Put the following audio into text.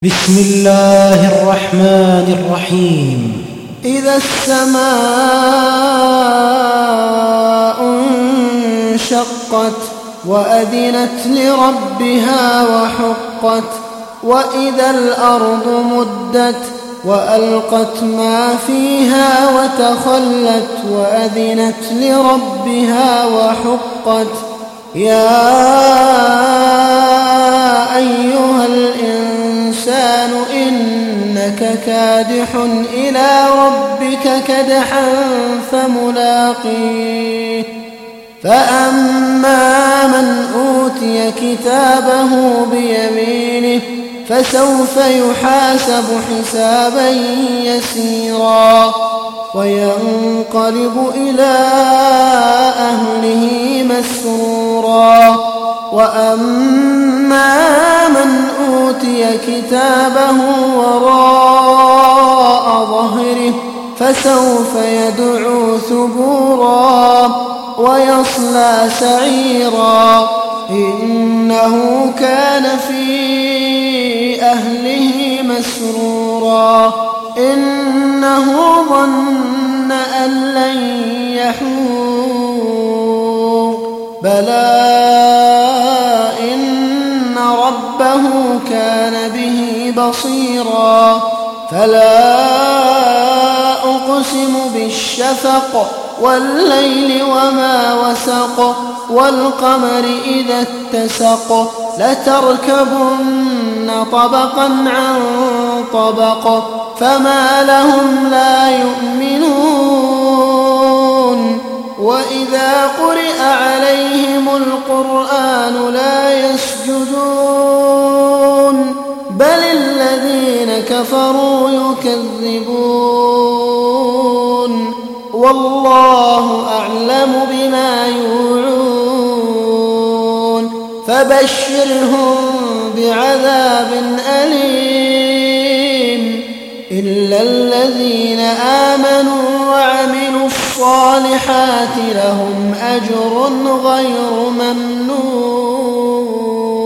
بسم الله الرحمن الرحيم. إذا السماء انشقت وأذنت لربها وحقت وإذا الأرض مدت وألقت ما فيها وتخلت وأذنت لربها وحقت يا أيها الإنسان إنك كادح إلى ربك كدحا فملاقيه فأما من أوتي كتابه بيمينه فسوف يحاسب حسابا يسيرا وينقلب إلى أهله مسرورا وأما من أوتي كتابه وراء ظهره فسوف يدعو ثبورا ويصلى سعيرا إنه كان في أهله مسرورا إنه ظن أن لن يحور بلى إن ربه كان به بصيرا فلا أقسم بالشفق والليل وما وسق والقمر إذا اتسق لتركبن طبقا عن طبق فما لهم لا يؤمنون وإذا قرئ عليهم القرآن لا يسجدون بل الذين كفروا يكذبون والله أعلم بما يوعون فبشرهم بعذاب أليم إلا الذين آمنوا وعملوا الصالحات لهم أجر غير ممنون.